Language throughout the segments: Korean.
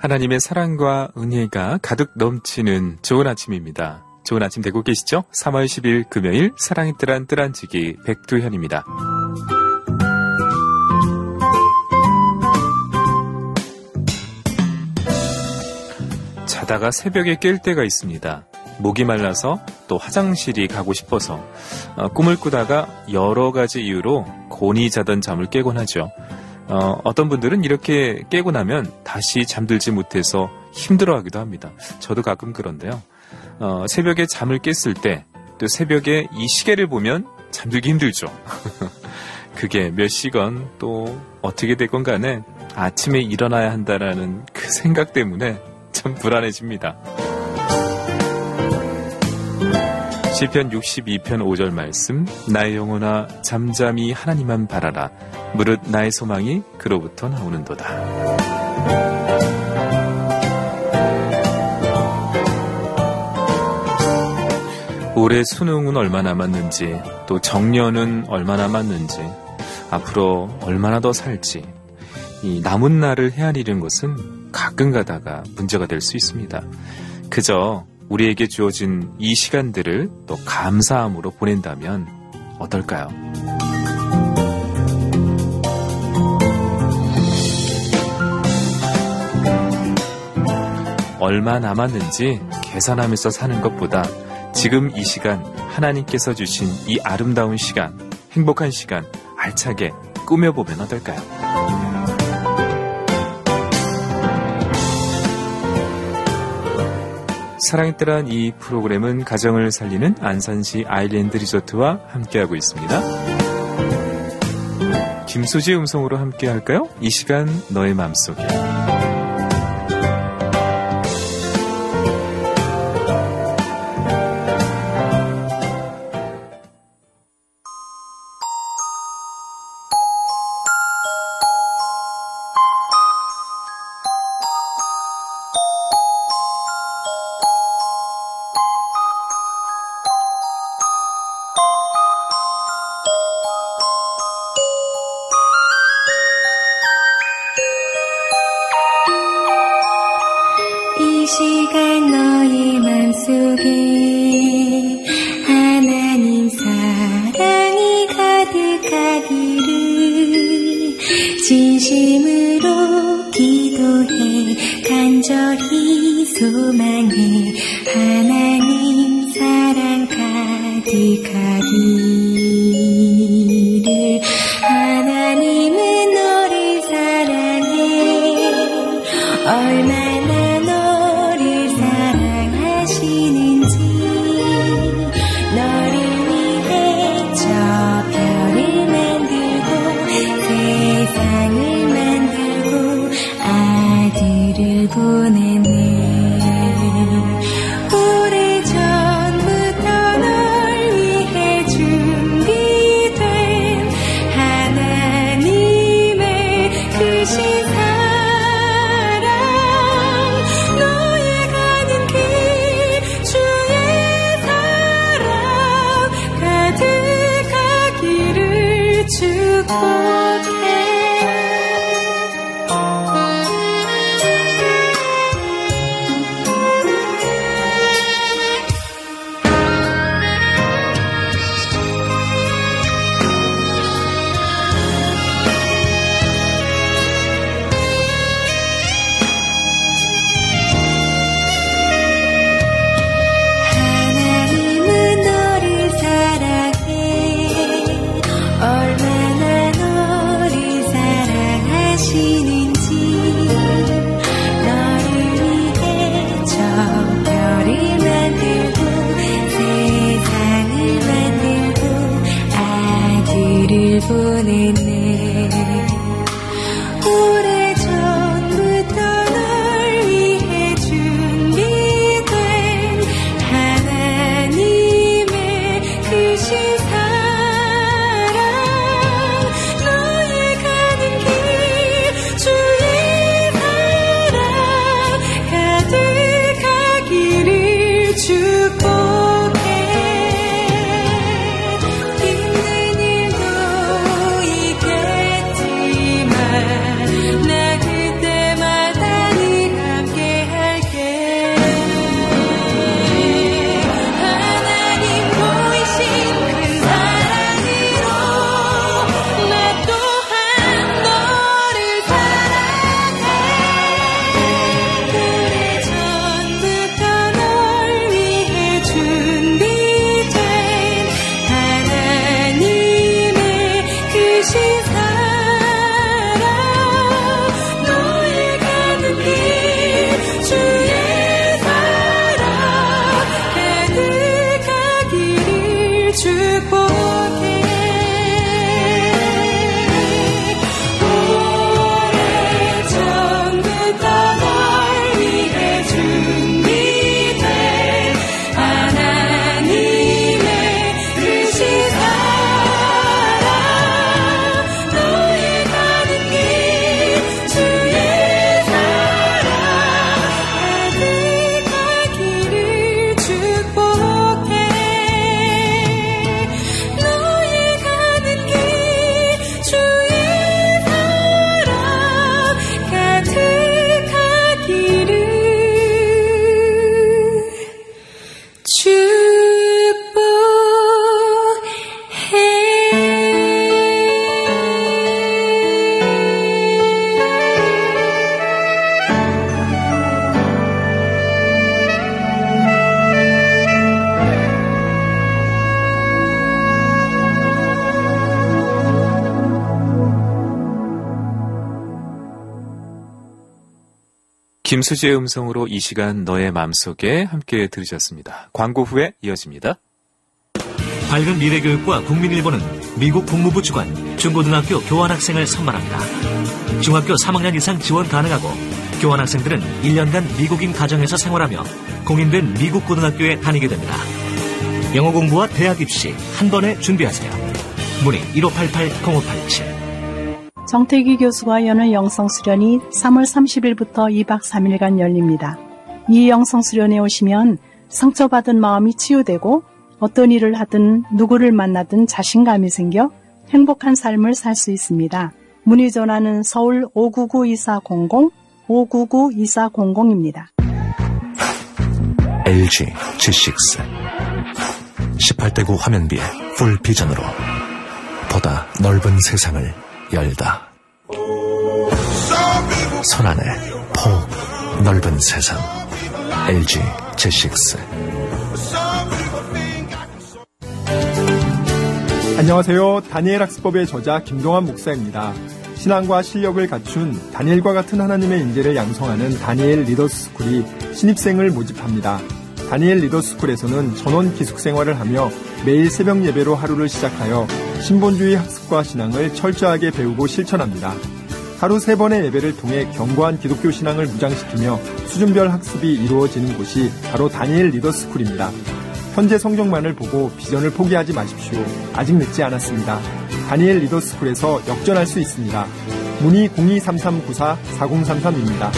하나님의 사랑과 은혜가 가득 넘치는 좋은 아침입니다. 좋은 아침 되고 계시죠? 3월 10일 금요일 사랑의 뜨란뜨란지기 백두현입니다. 자다가 새벽에 깰 때가 있습니다. 목이 말라서 또 화장실이 가고 싶어서 꿈을 꾸다가 여러 가지 이유로 곤히 자던 잠을 깨곤 하죠. 어떤 분들은 이렇게 깨고 나면 다시 잠들지 못해서 힘들어하기도 합니다. 저도 가끔 그런데요. 새벽에 잠을 깼을 때 또 새벽에 이 시계를 보면 잠들기 힘들죠. 그게 몇 시건 또 어떻게 되건 간에 아침에 일어나야 한다라는 그 생각 때문에 참 불안해집니다. 시편 62편 5절 말씀, 나의 영혼아 잠잠히 하나님만 바라라. 무릇 나의 소망이 그로부터 나오는도다. 올해 수능은 얼마 남았는지, 또 정년은 얼마 남았는지, 앞으로 얼마나 더 살지, 이 남은 날을 헤아리는 것은 가끔 가다가 문제가 될 수 있습니다. 그저 우리에게 주어진 이 시간들을 또 감사함으로 보낸다면 어떨까요? 얼마 남았는지 계산하면서 사는 것보다 지금 이 시간 하나님께서 주신 이 아름다운 시간, 행복한 시간 알차게 꾸며보면 어떨까요? 사랑의 뜨란 이 프로그램은 가정을 살리는 안산시 아일랜드 리조트와 함께하고 있습니다. 김수지의 음성으로 함께할까요? 이 시간 너의 마음속에. 시간 너의 맘속에 하나님 사랑이 가득하기를 진심으로 기도해 간절히 소망해 하나님 사랑 가득하기를. 하나님은 너를 사랑해 얼마나 보내네. 오래전부터 널 위해 준비된 하나님의 크신 사랑, 너의 가는 길 주의 사랑 가득하기를 축복해. 김수지의 음성으로 이 시간 너의 마음속에 함께 들으셨습니다. 광고 후에 이어집니다. 밝은 미래교육과 국민일보는 미국 국무부 주관 중고등학교 교환학생을 선발합니다. 중학교 3학년 이상 지원 가능하고 교환학생들은 1년간 미국인 가정에서 생활하며 공인된 미국 고등학교에 다니게 됩니다. 영어 공부와 대학 입시 한 번에 준비하세요. 문의 1588-0587. 정태기 교수가 여는 영성 수련이 3월 30일부터 2박 3일간 열립니다. 이 영성 수련에 오시면 상처받은 마음이 치유되고 어떤 일을 하든 누구를 만나든 자신감이 생겨 행복한 삶을 살 수 있습니다. 문의 전화는 서울 599-2400, 599-2400입니다. LG G6 18대 9 화면비에 풀 비전으로 보다 넓은 세상을 열다. 손안에 폭 넓은 세상 LG G6. 안녕하세요. 다니엘 학습법의 저자 김동환 목사입니다. 신앙과 실력을 갖춘 다니엘과 같은 하나님의 인재를 양성하는 다니엘 리더스쿨이 신입생을 모집합니다. 다니엘 리더스쿨에서는 전원 기숙생활을 하며 매일 새벽 예배로 하루를 시작하여 신본주의 학습과 신앙을 철저하게 배우고 실천합니다. 하루 3번의 예배를 통해 견고한 기독교 신앙을 무장시키며 수준별 학습이 이루어지는 곳이 바로 다니엘 리더스쿨입니다. 현재 성적만을 보고 비전을 포기하지 마십시오. 아직 늦지 않았습니다. 다니엘 리더스쿨에서 역전할 수 있습니다. 문의 023394-4033입니다.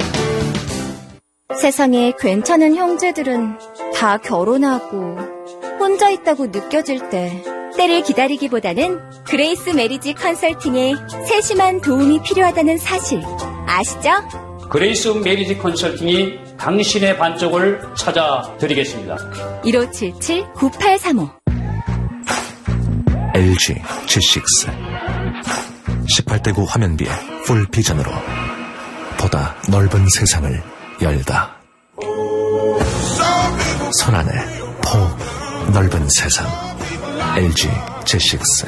세상에 괜찮은 형제들은 다 결혼하고 혼자 있다고 느껴질 때 때를 기다리기보다는 그레이스 메리지 컨설팅에 세심한 도움이 필요하다는 사실 아시죠? 그레이스 메리지 컨설팅이 당신의 반쪽을 찾아드리겠습니다. 1577-9835 LG G6 18대 9 화면비에 풀 비전으로 보다 넓은 세상을 열다. 손안에 폭 넓은 세상 LG G6.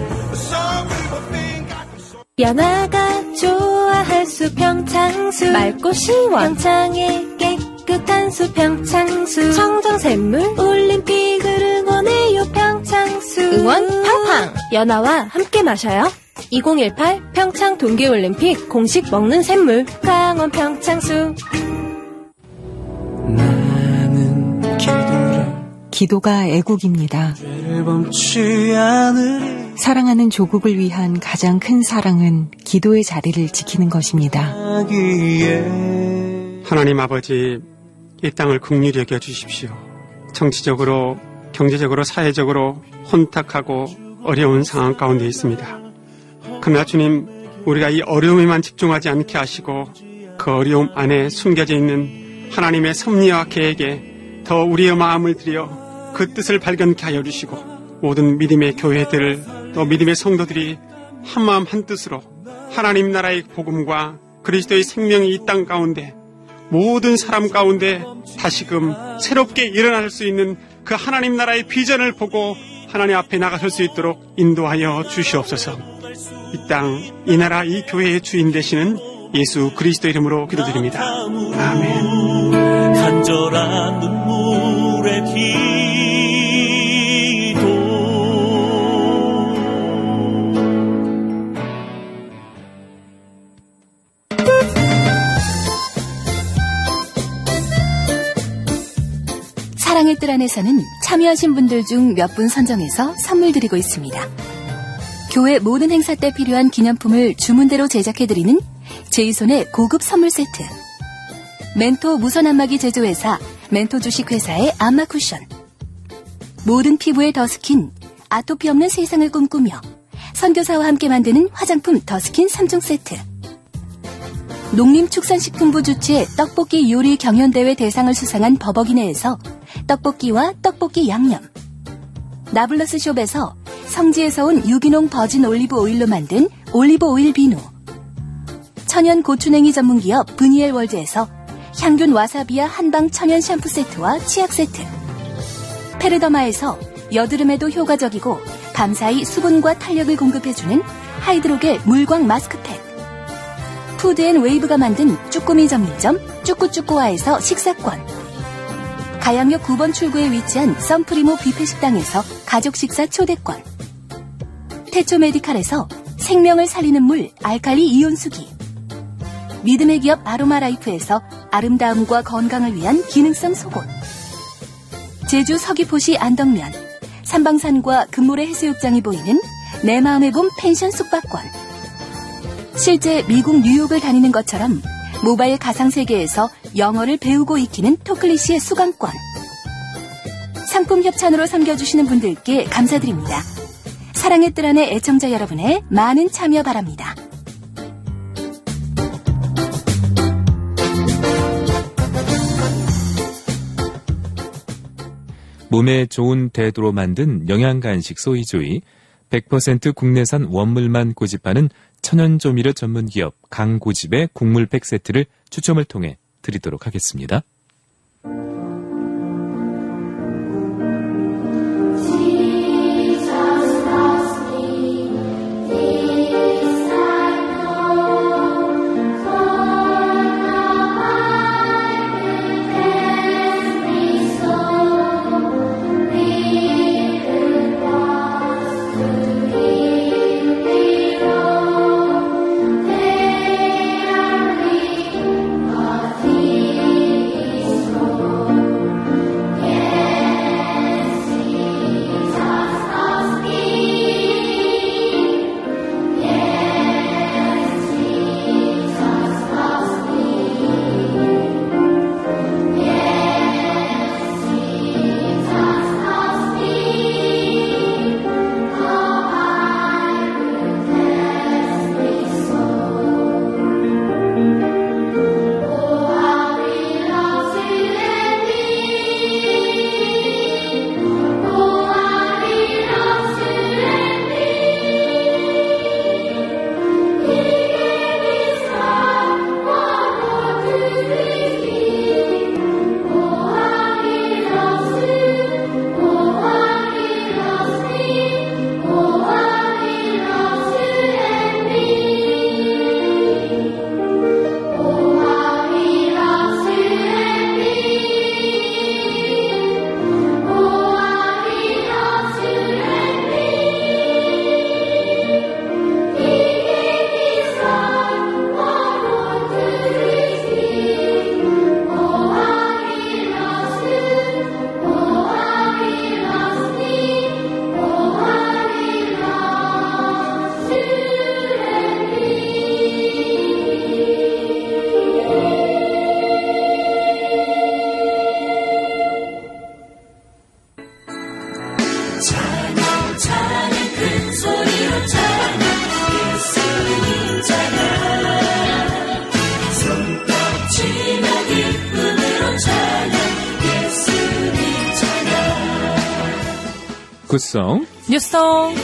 연아가 좋아할 수 평창수 맑고 시원 평창의 깨끗한 수 평창수 청정샘물 올림픽을 응원해요 평창수 응원 팡팡 연아와 함께 마셔요 2018 평창 동계올림픽 공식 먹는 샘물 강원 평창수. 기도가 애국입니다. 사랑하는 조국을 위한 가장 큰 사랑은 기도의 자리를 지키는 것입니다. 하나님 아버지, 이 땅을 긍휼히 여겨 주십시오. 정치적으로, 경제적으로, 사회적으로 혼탁하고 어려운 상황 가운데 있습니다. 그러나 주님, 우리가 이 어려움에만 집중하지 않게 하시고 그 어려움 안에 숨겨져 있는 하나님의 섭리와 계획에 더 우리의 마음을 들여 그 뜻을 발견케 하여 주시고 모든 믿음의 교회들 또 믿음의 성도들이 한마음 한뜻으로 하나님 나라의 복음과 그리스도의 생명이 이 땅 가운데 모든 사람 가운데 다시금 새롭게 일어날 수 있는 그 하나님 나라의 비전을 보고 하나님 앞에 나가설 수 있도록 인도하여 주시옵소서. 이 땅, 이 나라, 이 교회의 주인 되시는 예수 그리스도 이름으로 기도드립니다. 아멘. 간절한 눈물의 기도. 사랑의 뜰 안에서는 참여하신 분들 중 몇 분 선정해서 선물 드리고 있습니다. 교회 모든 행사 때 필요한 기념품을 주문대로 제작해드리는 제이손의 고급 선물 세트, 멘토 무선 안마기 제조회사 멘토 주식회사의 안마 쿠션, 모든 피부에 더스킨 아토피 없는 세상을 꿈꾸며 선교사와 함께 만드는 화장품 더스킨 3종 세트, 농림축산식품부 주최 떡볶이 요리 경연대회 대상을 수상한 버버기네에서 떡볶이와 떡볶이 양념, 나블러스 숍에서 성지에서 온 유기농 버진 올리브 오일로 만든 올리브 오일 비누, 천연 고추냉이 전문기업 브니엘 월드에서 향균 와사비와 한방 천연 샴푸 세트와 치약 세트, 페르더마에서 여드름에도 효과적이고 밤사이 수분과 탄력을 공급해주는 하이드로겔 물광 마스크팩, 푸드앤웨이브가 만든 쭈꾸미 전문점 쭈꾸쭈꾸와에서 식사권, 가양역 9번 출구에 위치한 썬프리모 뷔페 식당에서 가족 식사 초대권, 태초 메디칼에서 생명을 살리는 물 알칼리 이온수기, 믿음의 기업 아로마라이프에서 아름다움과 건강을 위한 기능성 속옷, 제주 서귀포시 안덕면 삼방산과 금모래 해수욕장이 보이는 내 마음의 봄 펜션 숙박권, 실제 미국 뉴욕을 다니는 것처럼 모바일 가상세계에서 영어를 배우고 익히는 토클리시의 수강권, 상품 협찬으로 섬겨주시는 분들께 감사드립니다. 사랑의 뜰 안의 애청자 여러분의 많은 참여 바랍니다. 몸에 좋은 대도로 만든 영양간식 소이조이, 100% 국내산 원물만 고집하는 천연조미료 전문기업 강고집의 국물팩 세트를 추첨을 통해 드리도록 하겠습니다. 굿송 뉴송.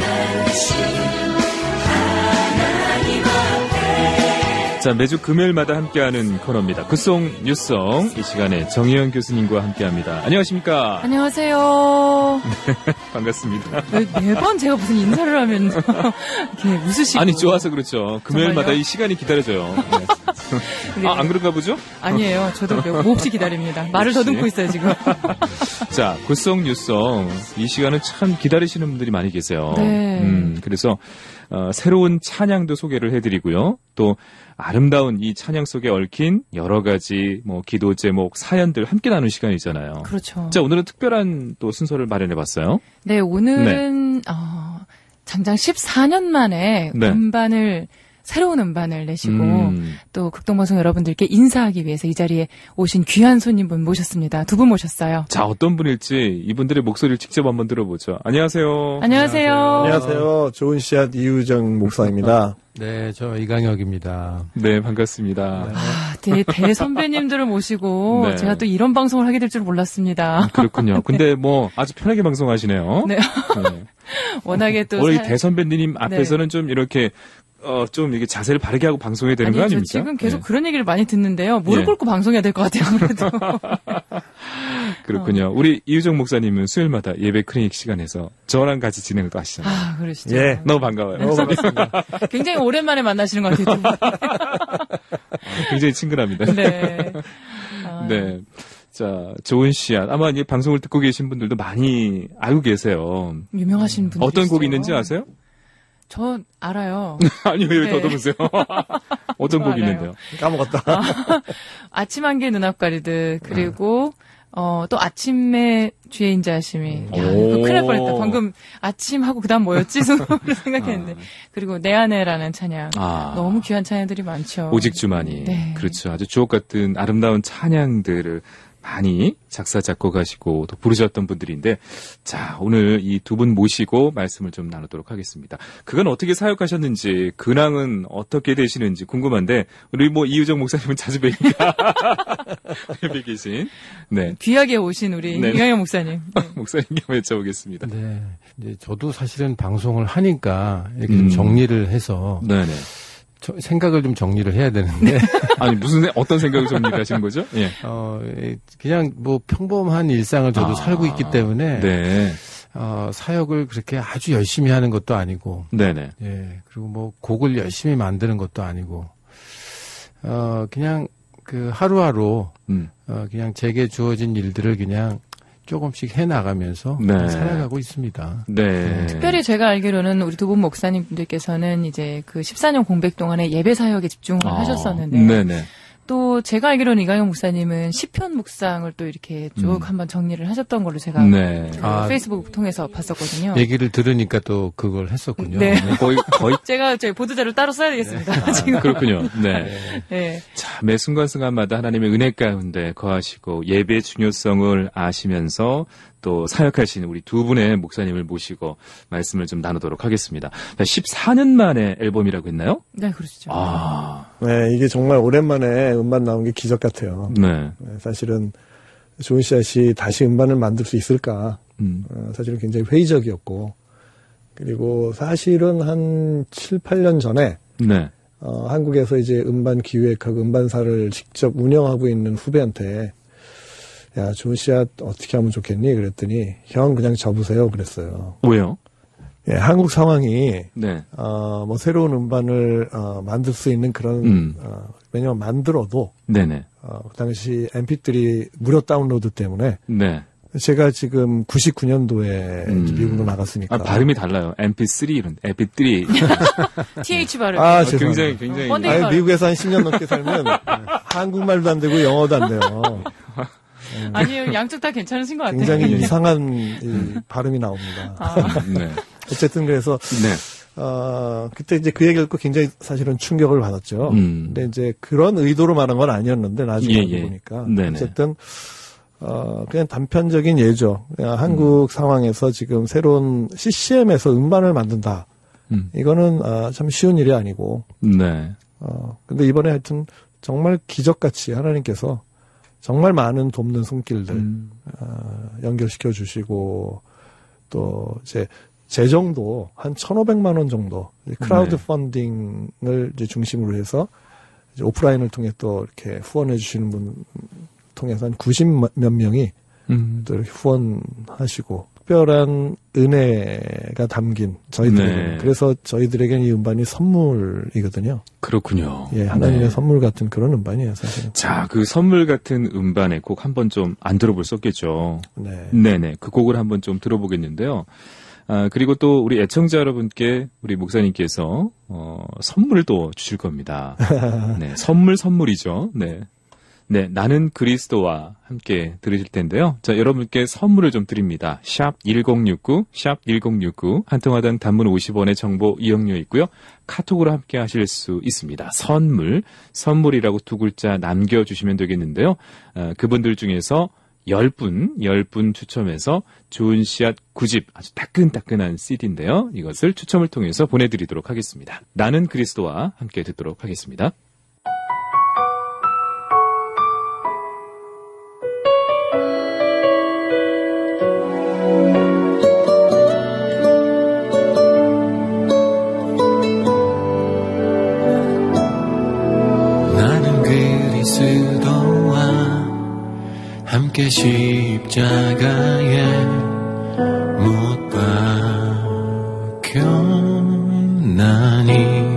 자, 매주 금요일마다 함께하는 코너입니다. 굿송 뉴송. 이 시간에 정혜영 교수님과 함께합니다. 안녕하십니까? 안녕하세요. 반갑습니다. 매번 제가 무슨 인사를 하면 이렇게 웃으시고. 아니, 좋아서 그렇죠. 금요일마다 정말요? 이 시간이 기다려져요. 네. 안 그런가 보죠? 아니에요. 저도 몹시 기다립니다. 말을 더듬고 있어요, 지금. 자, 굿송 뉴송. 이 시간은 참 기다리시는 분들이 많이 계세요. 네. 그래서 새로운 찬양도 소개를 해드리고요. 또 아름다운 이 찬양 속에 얽힌 여러 가지 기도 제목, 사연들 함께 나누는 시간이잖아요. 그렇죠. 자, 오늘은 특별한 또 순서를 마련해봤어요. 네, 오늘은 장장 14년 만에 네. 새로운 음반을 내시고 또 극동방송 여러분들께 인사하기 위해서 이 자리에 오신 귀한 손님분 모셨습니다. 두 분 모셨어요. 자, 어떤 분일지 이분들의 목소리를 직접 한번 들어보죠. 안녕하세요. 안녕하세요. 안녕하세요. 좋은 씨앗 이우정 목사입니다. 네, 저 이강혁입니다. 네, 반갑습니다. 네. 대선배님들을 모시고 네. 제가 또 이런 방송을 하게 될 줄 몰랐습니다. 그렇군요. 근데 아주 편하게 방송하시네요. 네. 네. 워낙에 또 원래 이 대선배님 앞에서는 좀 이렇게 좀 이게 자세를 바르게 하고 방송해야 되는 거 아닙니까? 지금 계속 그런 얘기를 많이 듣는데요. 무릎 꿇고 방송해야 될 것 같아요, 아무래도. 그렇군요. 우리 이유정 목사님은 수요일마다 예배 클리닉 시간에서 저랑 같이 진행을 또 하시잖아요. 아, 그러시죠. 예. 너무 반가워요. 너무 반갑습니다. 굉장히 오랜만에 만나시는 것 같아요. 굉장히 친근합니다. 네. 네. 자, 좋은 씨앗. 아마 이 방송을 듣고 계신 분들도 많이 알고 계세요. 유명하신 분들. 어떤 곡이 있는지 아세요? 저 알아요. 아니요, 여기 네. 더듬으세요. 어떤 곡이 있는데요? 까먹었다. 아침 한개 눈앞 가리듯, 그리고, 또 아침에 주의 인자하심이. 야, 이거 큰일 날 뻔했다. 방금 아침하고 그 다음 뭐였지? 순간으로 생각했는데. 그리고 내 안에라는 찬양. 너무 귀한 찬양들이 많죠. 오직 주만이. 네. 그렇죠. 아주 주옥 같은 아름다운 찬양들을 많이 작사, 작곡하시고 또 부르셨던 분들인데, 자, 오늘 이 두 분 모시고 말씀을 좀 나누도록 하겠습니다. 그건 어떻게 사역하셨는지, 근황은 어떻게 되시는지 궁금한데, 우리 뭐 이유정 목사님은 자주 뵈니까. 옆에 계신. 네. 귀하게 오신 우리 네. 이강현 목사님. 네. 목사님께 여쭤보겠습니다. 네. 이제 저도 사실은 방송을 하니까 이렇게 좀 정리를 해서. 네네. 생각을 좀 정리를 해야 되는데. 아니, 어떤 생각을 정리를 하시는 거죠? 예. 그냥 뭐 평범한 일상을 저도 살고 있기 때문에. 네. 사역을 그렇게 아주 열심히 하는 것도 아니고. 네네. 예. 그리고 뭐 곡을 열심히 만드는 것도 아니고. 그냥 그 하루하루. 그냥 제게 주어진 일들을 그냥 조금씩 해나가면서 네. 살아가고 있습니다. 네. 특별히 제가 알기로는 우리 두 분 목사님들께서는 이제 그 14년 공백 동안에 예배 사역에 집중을 하셨었는데. 네네. 또 제가 알기로는 이강현 목사님은 시편 묵상을 또 이렇게 쭉 한번 정리를 하셨던 걸로 제가 네. 페이스북 통해서 봤었거든요. 얘기를 들으니까 또 그걸 했었군요. 네. 거의 제가 저희 보도자료 따로 써야 되겠습니다. 지금. 그렇군요. 네. 네. 자, 매 순간순간마다 하나님의 은혜 가운데 거하시고 예배의 중요성을 아시면서 또 사역하시는 우리 두 분의 목사님을 모시고 말씀을 좀 나누도록 하겠습니다. 14년 만에 앨범이라고 했나요? 네, 그렇죠. 네, 이게 정말 오랜만에 음반 나온 게 기적 같아요. 네. 사실은 좋은 씨앗이 다시 음반을 만들 수 있을까? 사실은 굉장히 회의적이었고, 그리고 사실은 한 7, 8년 전에 네. 한국에서 이제 음반 기획하고 음반사를 직접 운영하고 있는 후배한테 야, 좋은 씨앗 어떻게 하면 좋겠니? 그랬더니 형 그냥 접으세요. 그랬어요. 왜요? 예, 한국 상황이 네. 뭐 새로운 음반을 만들 수 있는 그런 왜냐면 만들어도 네네. 그 당시 MP3 무료 다운로드 때문에 네. 제가 지금 99년도에 미국으로 나갔으니까 발음이 달라요. MP3 이런 MP3 TH 발음. 죄송합니다. 굉장히 미국에서 한 10년 넘게 살면 한국말도 안 되고 영어도 안 돼요. 아니요, 양쪽 다 괜찮으신 것 같아요. 굉장히 이상한 이 발음이 나옵니다. 네. 어쨌든 그래서 그때 이제 그 얘기를 듣고 굉장히 사실은 충격을 받았죠. 근데 이제 그런 의도로 말한 건 아니었는데 나중에 알고 보니까 네네. 어쨌든 그냥 단편적인 예죠. 그냥 한국 상황에서 지금 새로운 CCM에서 음반을 만든다. 이거는 참 쉬운 일이 아니고. 네. 근데 이번에 하여튼 정말 기적같이 하나님께서 정말 많은 돕는 손길들 연결시켜 주시고 또 이제 재정도 한 1,500만 원 정도 크라우드 펀딩을 이제 중심으로 해서 이제 오프라인을 통해 또 이렇게 후원해 주시는 분 통해서 한 90몇 명이 또 이렇게 후원하시고 특별한 은혜가 담긴 저희들에게 그래서 저희들에게는 이 음반이 선물이거든요. 그렇군요. 예, 하나님의 선물 같은 그런 음반이에요, 사실은. 자, 그 선물 같은 음반의 곡 한번 좀 안 들어볼 수 없겠죠. 네네. 그 곡을 한번 좀 들어보겠는데요. 그리고 또 우리 애청자 여러분께 우리 목사님께서 선물도 주실 겁니다. 네, 선물이죠. 네. 네, 나는 그리스도와 함께 들으실 텐데요. 자, 여러분께 선물을 좀 드립니다. 샵 1069, 샵 1069, 한 통화당 단문 50원의 정보 이용료 있고요. 카톡으로 함께 하실 수 있습니다. 선물이라고 두 글자 남겨주시면 되겠는데요. 그분들 중에서 10분 추첨해서 좋은 씨앗 9집, 아주 따끈따끈한 CD인데요. 이것을 추첨을 통해서 보내드리도록 하겠습니다. 나는 그리스도와 함께 듣도록 하겠습니다. 나는 그리스도와 함께 십자가에 못 박혔나니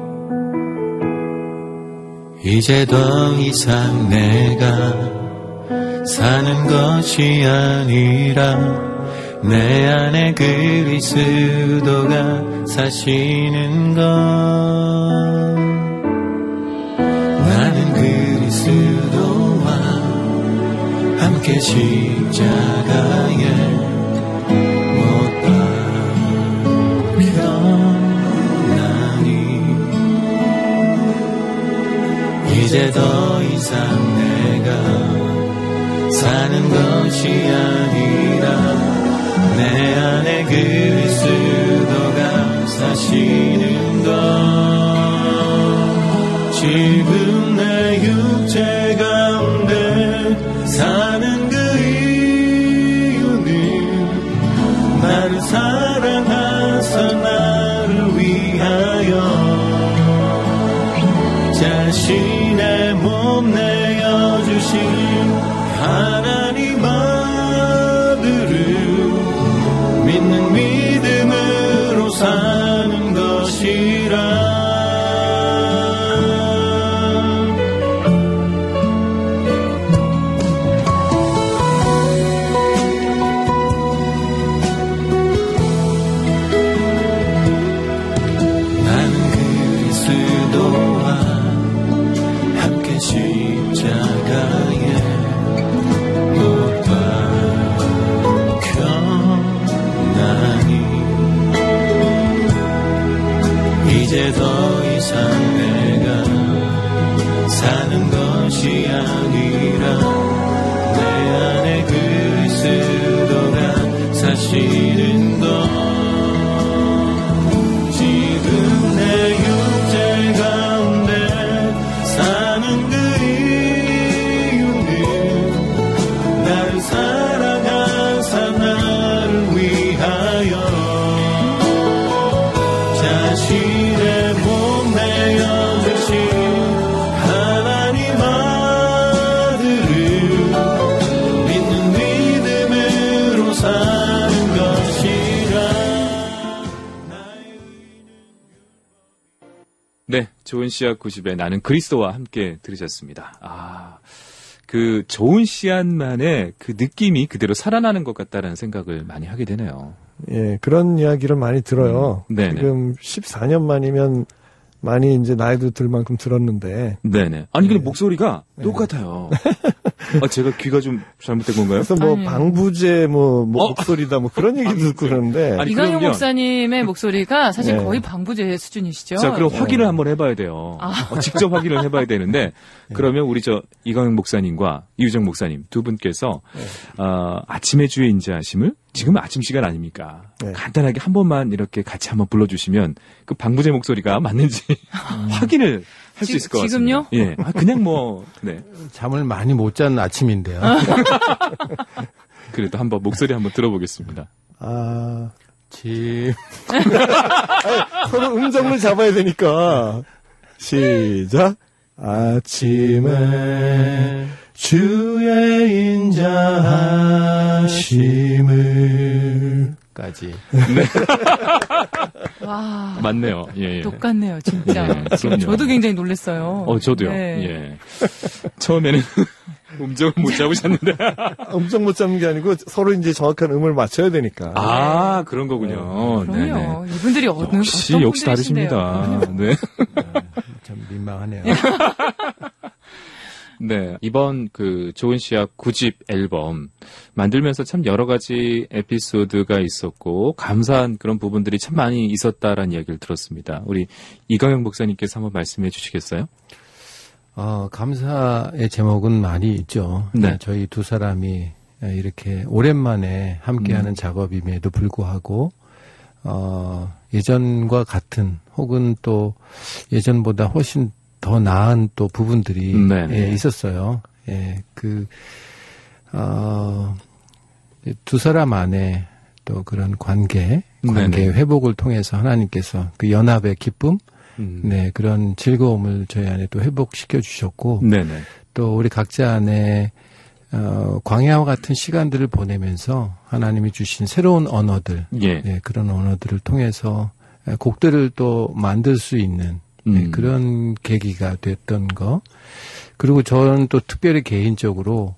이제 더 이상 내가 사는 것이 아니라 내 안에 그리스도가 사시는 것 나는 그리스도와 함께 십자가에 못 박혔나니 이제 더 이상 내가 사는 것이 아니라 내 안에 그리스도가 사시는 것 지금 내 육체 가운데 사는 그 이유는 나를 사랑하사 나를 위하여 자신의 몸 내어주신 하나님 아들을 믿는 믿음으로 사는 것이라 나는 그리스도와 함께 십자가에 못 박혔나니 이제 더 이상 내가 사는 것이 아니라 내 안에 그리스도가 사시는 것 지금 내 육체 가운데 사는 그 이유는 나를 사랑하사 나를 위하여 자신의 몸 내어주신 하나님 아들을 믿는 믿음으로 사는 것이라 네, 좋은 씨앗 90의 나는 그리스도와 함께 들으셨습니다. 그 좋은 씨앗만의 그 느낌이 그대로 살아나는 것 같다라는 생각을 많이 하게 되네요. 예, 그런 이야기를 많이 들어요. 네네. 지금 14년 만이면 많이 이제 나이도 들 만큼 들었는데. 네네. 아니, 근데 목소리가 똑같아요. 제가 귀가 좀 잘못된 건가요? 그래서 뭐 방부제 목소리다 그런 얘기도 듣고 그러는데. 이강용 목사님의 목소리가 사실 네. 거의 방부제 수준이시죠? 자, 그럼 확인을 한번 해봐야 돼요. 직접 확인을 해봐야 되는데, 그러면 우리 이강용 목사님과 이유정 목사님 두 분께서, 아침의 주의 인자하심을 지금은 아침 시간 아닙니까? 네. 간단하게 한 번만 이렇게 같이 한번 불러주시면 그 방부제 목소리가 맞는지 확인을 할 수 있을 것 같습니다. 지금요? 예. 그냥 네. 잠을 많이 못 잔 아침인데요. 그래도 한번 목소리 한번 들어보겠습니다. 서로 음정을 잡아야 되니까. 시작. 아침에 주의 인자하심을 까지. 네. 와. 맞네요. 예. 똑같네요, 진짜. 예, 지금 저도 굉장히 놀랐어요. 저도요. 네. 예. 처음에는 음정을 못 잡으셨는데. 음정 못 잡는 게 아니고 서로 이제 정확한 음을 맞춰야 되니까. 그런 거군요. 그럼요. 네네. 이분들이 역시 다르십니다. 네. 참 민망하네요. 네. 이번 그 좋은 씨앗 9집 앨범 만들면서 참 여러 가지 에피소드가 있었고 감사한 그런 부분들이 참 많이 있었다라는 이야기를 들었습니다. 우리 이강영 목사님께서 한번 말씀해 주시겠어요? 감사의 제목은 많이 있죠. 네. 저희 두 사람이 이렇게 오랜만에 함께하는 작업임에도 불구하고 예전과 같은 혹은 또 예전보다 훨씬 더 나은 또 부분들이 있었어요. 예, 두 사람 안에 또 그런 관계 회복을 통해서 하나님께서 그 연합의 기쁨, 네, 그런 즐거움을 저희 안에 또 회복시켜 주셨고, 또 우리 각자 안에 광야와 같은 시간들을 보내면서 하나님이 주신 새로운 언어들, 예. 네, 그런 언어들을 통해서 곡들을 또 만들 수 있는 네, 그런 계기가 됐던 거. 그리고 저는 또 특별히 개인적으로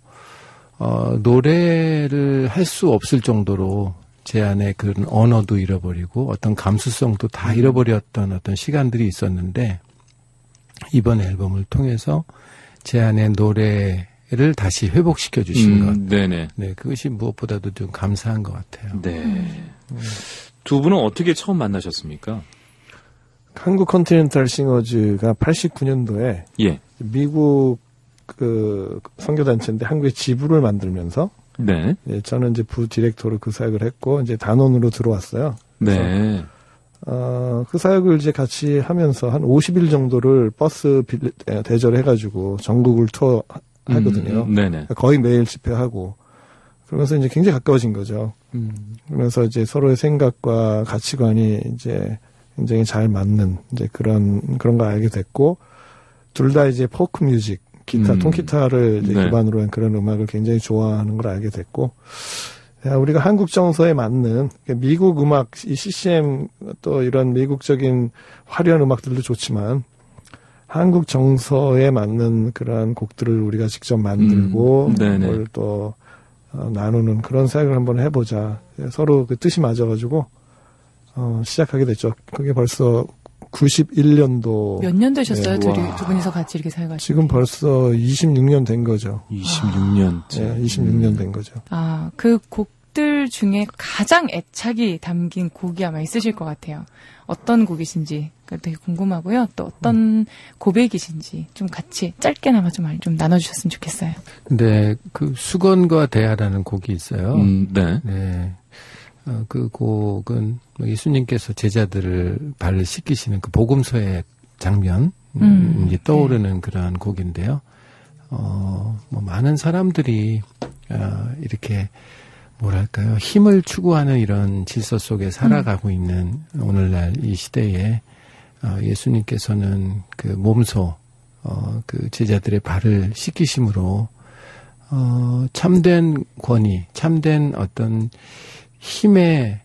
노래를 할 수 없을 정도로 제 안에 그런 언어도 잃어버리고 어떤 감수성도 다 잃어버렸던 어떤 시간들이 있었는데 이번 앨범을 통해서 제 안에 노래를 다시 회복시켜 주신 것. 네네. 네, 그것이 무엇보다도 좀 감사한 것 같아요. 네. 두 분은 어떻게 처음 만나셨습니까? 한국 컨티넨탈 싱어즈가 89년도에 예. 미국 그 선교단체인데 한국에 지부를 만들면서 네. 예, 저는 이제 부 디렉터로 그 사역을 했고 이제 단원으로 들어왔어요. 네. 그 사역을 이제 같이 하면서 한 50일 정도를 버스 대절해가지고 전국을 투어 하거든요. 네네. 거의 매일 집회하고 그러면서 이제 굉장히 가까워진 거죠. 그러면서 이제 서로의 생각과 가치관이 이제 굉장히 잘 맞는 이제 그런 걸 알게 됐고 둘 다 이제 포크 뮤직, 기타, 통기타를 이제 네. 기반으로 한 그런 음악을 굉장히 좋아하는 걸 알게 됐고 우리가 한국 정서에 맞는 미국 음악, 이 CCM 또 이런 미국적인 화려한 음악들도 좋지만 한국 정서에 맞는 그런 곡들을 우리가 직접 만들고 그걸 또 나누는 그런 사역을 한번 해보자. 서로 그 뜻이 맞아가지고 시작하게 됐죠. 그게 벌써 91년도. 몇 년 되셨어요? 네. 두 분이서 같이 이렇게 사역하시고. 지금 벌써 26년 된 거죠. 26년째. 네, 26년 된 거죠. 아, 그 곡들 중에 가장 애착이 담긴 곡이 아마 있으실 것 같아요. 어떤 곡이신지 되게 궁금하고요. 또 어떤 고백이신지 좀 같이 짧게나마 좀 나눠주셨으면 좋겠어요. 네, 그 수건과 대하라는 곡이 있어요. 네. 네. 그 곡은 예수님께서 제자들을 발을 씻기시는 그 복음서의 장면, 이제 떠오르는 그러한 곡인데요. 뭐 많은 사람들이, 이렇게, 뭐랄까요, 힘을 추구하는 이런 질서 속에 살아가고 있는 오늘날 이 시대에, 예수님께서는 그 몸소, 그 제자들의 발을 씻기심으로, 참된 권위, 참된 어떤 힘을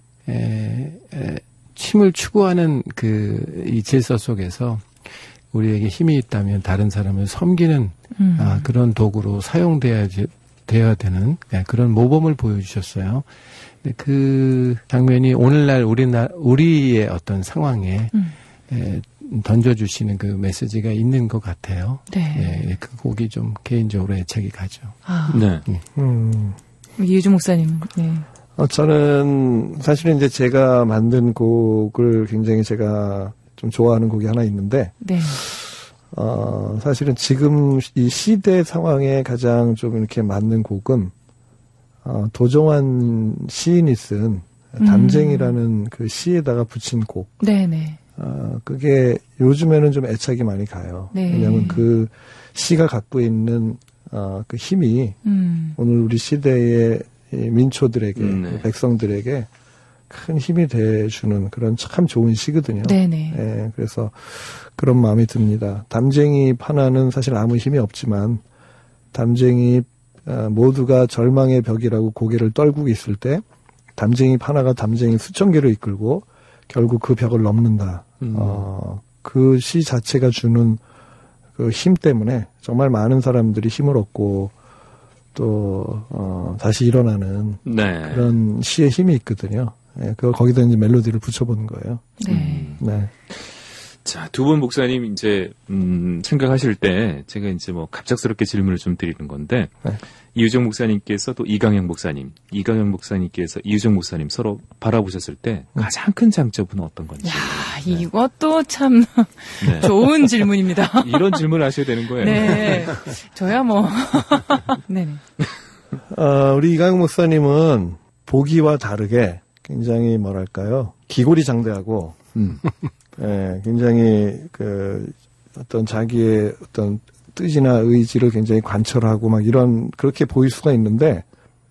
추구하는 이 질서 속에서 우리에게 힘이 있다면 다른 사람을 섬기는 그런 도구로 사용돼야 되는 그런 모범을 보여주셨어요. 그 장면이 오늘날 우리의 어떤 상황에 던져주시는 그 메시지가 있는 것 같아요. 네. 그 곡이 좀 개인적으로 애착이 가죠. 네. 이유주 목사님은, 네. 저는 사실은 이제 제가 만든 곡을 굉장히 제가 좀 좋아하는 곡이 하나 있는데, 네. 사실은 지금 이 시대 상황에 가장 좀 이렇게 맞는 곡은, 도정환 시인이 쓴 담쟁이라는 그 시에다가 붙인 곡. 네네. 그게 요즘에는 좀 애착이 많이 가요. 네. 왜냐하면 그 시가 갖고 있는, 그 힘이 오늘 우리 시대의 이 민초들에게, 백성들에게 큰 힘이 돼주는 그런 참 좋은 시거든요. 네네. 예, 그래서 그런 마음이 듭니다. 담쟁이 하나는 사실 아무 힘이 없지만, 담쟁이, 모두가 절망의 벽이라고 고개를 떨구고 있을 때, 담쟁이 하나가 담쟁이 수천 개를 이끌고, 결국 그 벽을 넘는다. 그 시 자체가 주는 그 힘 때문에 정말 많은 사람들이 힘을 얻고, 또 다시 일어나는 그런 시의 힘이 있거든요. 예, 그걸 거기다 이제 멜로디를 붙여보는 거예요. 네. 네. 자, 두 분 목사님 이제 생각하실 때 제가 이제 뭐 갑작스럽게 질문을 좀 드리는 건데 이유정 목사님께서 또 이강영 목사님께서 이유정 목사님 서로 바라보셨을 때 가장 큰 장점은 어떤 건지. 야, 이것도 참 좋은 질문입니다. 이런 질문을 하셔야 되는 거예요. 네. 저야 뭐. 네네. 우리 이강영 목사님은 보기와 다르게 굉장히 뭐랄까요, 기골이 장대하고, 예, 굉장히 어떤 자기의 어떤 뜻이나 의지를 굉장히 관철하고 막 이런, 그렇게 보일 수가 있는데,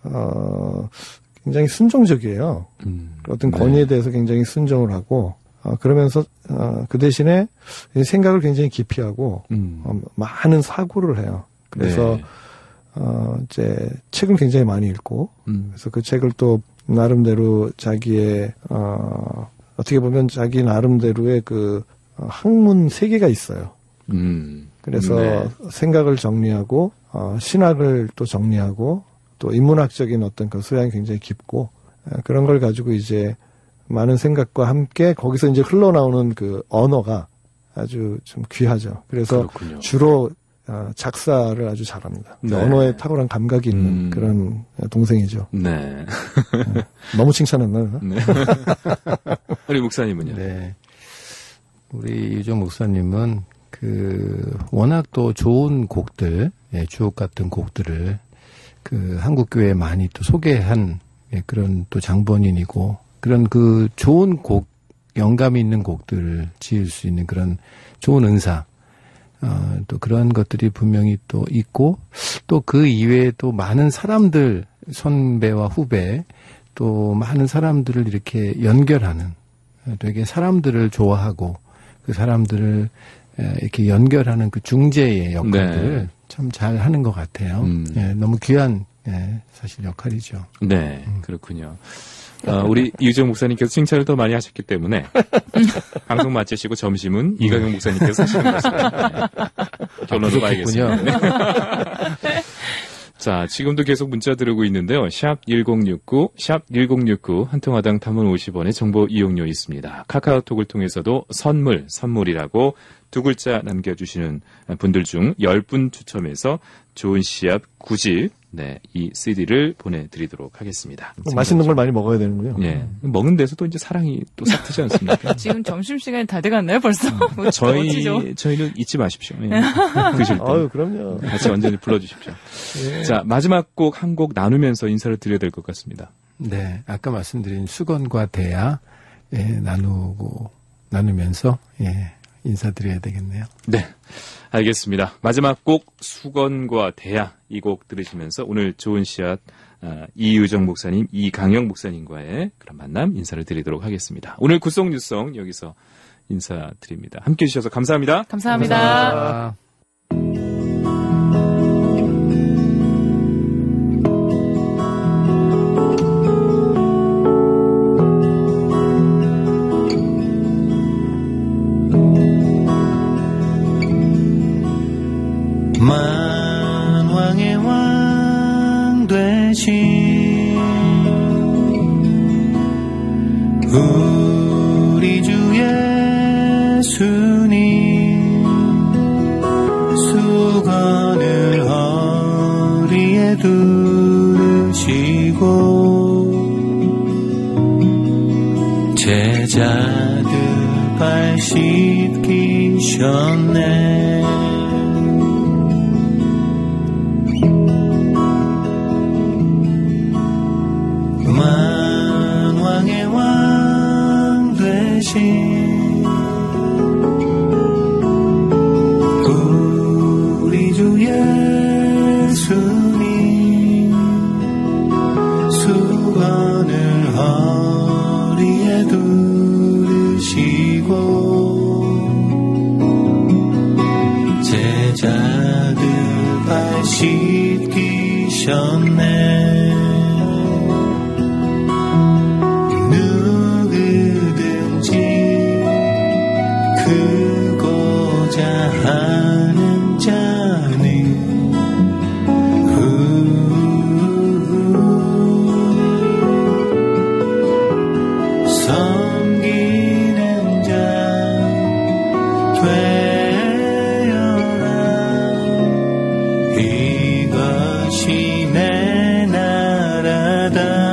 굉장히 순종적이에요. 어떤 권위에 대해서 굉장히 순종을 하고, 그러면서, 그 대신에 생각을 굉장히 깊이 하고, 많은 사고를 해요. 그래서, 이제 책을 굉장히 많이 읽고, 그래서 그 책을 또 나름대로 자기의, 어떻게 보면 자기 나름대로의 그 학문 세계가 있어요. 그래서 네. 생각을 정리하고, 신학을 또 정리하고, 또 인문학적인 어떤 그 소양이 굉장히 깊고, 그런 걸 가지고 이제 많은 생각과 함께 거기서 이제 흘러나오는 그 언어가 아주 좀 귀하죠. 그래서 그렇군요. 주로 작사를 아주 잘합니다. 네. 언어에 탁월한 감각이 있는 그런 동생이죠. 네. 너무 칭찬했나요? 네. 우리 목사님은요? 네. 우리 유정 목사님은 워낙 또 좋은 곡들, 주옥 같은 곡들을 한국교회에 많이 또 소개한 그런 또 장본인이고, 그런 좋은 곡, 영감이 있는 곡들을 지을 수 있는 그런 좋은 은사, 또 그런 것들이 분명히 또 있고, 또 그 이외에 또 많은 사람들, 선배와 후배, 또 많은 사람들을 이렇게 연결하는, 되게 사람들을 좋아하고, 그 사람들을 이렇게 연결하는 그 중재의 역할들을 네. 참 잘 하는 것 같아요. 너무 귀한, 사실 역할이죠. 네, 그렇군요. 우리 이유정 목사님께서 칭찬을 더 많이 하셨기 때문에 방송 마치시고 점심은 이강용 목사님께서 하시는 것입니다. 결론을 봐야겠습니다. 네. 자, 지금도 계속 문자 들어오고 있는데요. 샵 1069, 샵 1069, 한 통화당 단문 50원의 정보 이용료 있습니다. 카카오톡을 통해서도 선물이라고 두 글자 남겨주시는 분들 중 10분 추첨해서 좋은 씨앗 9집, 이 CD를 보내드리도록 하겠습니다. 맛있는 걸 많이 먹어야 되는군요. 예. 먹는 데서도 이제 사랑이 또 싹 트지 않습니까? 지금 점심시간이 다 돼갔나요, 벌써? 저희는 잊지 마십시오. 예. 드실 때. 아유, 그럼요. 같이 언제든지 불러주십시오. 예. 자, 마지막 곡 한 곡 나누면서 인사를 드려야 될 것 같습니다. 네. 아까 말씀드린 수건과 대야, 나누면서, 인사드려야 되겠네요. 네. 알겠습니다. 마지막 곡 수건과 대야 이 곡 들으시면서 오늘 좋은 씨앗 이유정 목사님, 이강영 목사님과의 그런 만남 인사를 드리도록 하겠습니다. 오늘 굿송뉴송 여기서 인사드립니다. 함께해 주셔서 감사합니다. 감사합니다. 만왕의 왕 되신 우리 주 예수님 수건을 허리에 두르시고 제자들 발 씻기셨네. 만왕의 왕 되신 우리 주 예수님 수건을 허리에 두르시고 제자들 발 씻기셨네. 하는 자는 섬기는 자 되어라. 이것이 내 나라다.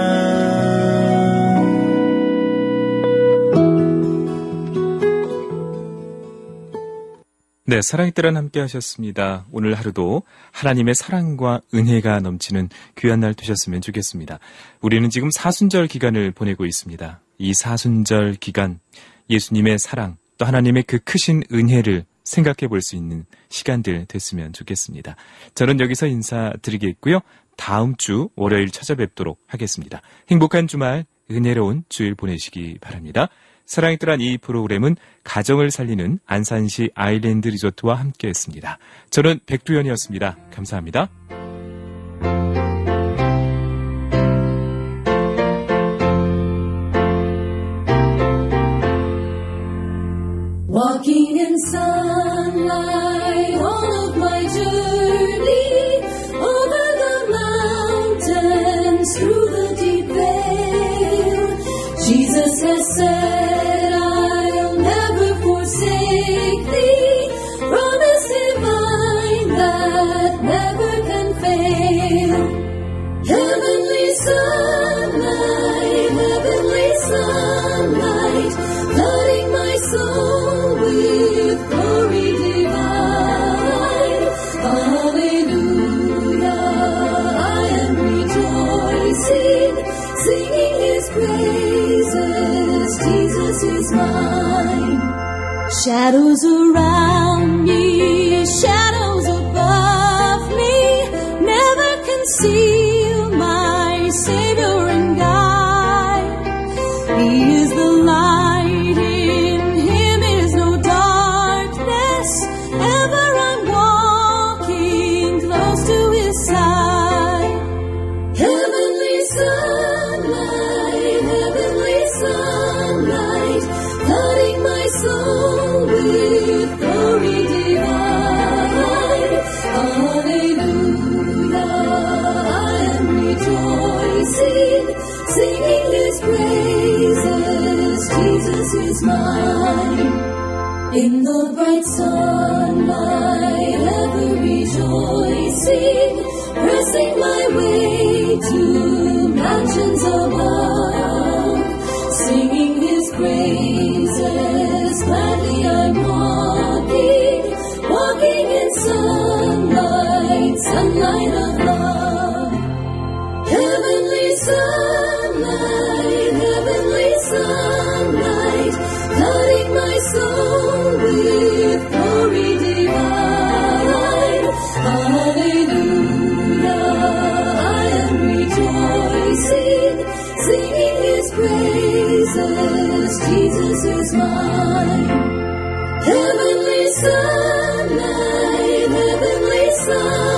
네, 사랑의 때란 함께 하셨습니다. 오늘 하루도 하나님의 사랑과 은혜가 넘치는 귀한 날 되셨으면 좋겠습니다. 우리는 지금 사순절 기간을 보내고 있습니다. 이 사순절 기간, 예수님의 사랑, 또 하나님의 그 크신 은혜를 생각해 볼 수 있는 시간들 됐으면 좋겠습니다. 저는 여기서 인사드리겠고요. 다음 주 월요일 찾아뵙도록 하겠습니다. 행복한 주말, 은혜로운 주일 보내시기 바랍니다. 사랑의 뜰한 이 프로그램은 가정을 살리는 안산시 아일랜드 리조트와 함께했습니다. 저는 백두현이었습니다. 감사합니다. rising, pressing my way to mansions above, singing His praises, gladly I'm walking, walking in sunlight, sunlight of love. Heavenly sunlight, heavenly sunlight, flooding my soul with glory divine. Hallelujah, I am rejoicing, singing His praises, Jesus is mine. Heavenly sunlight, heavenly sunlight,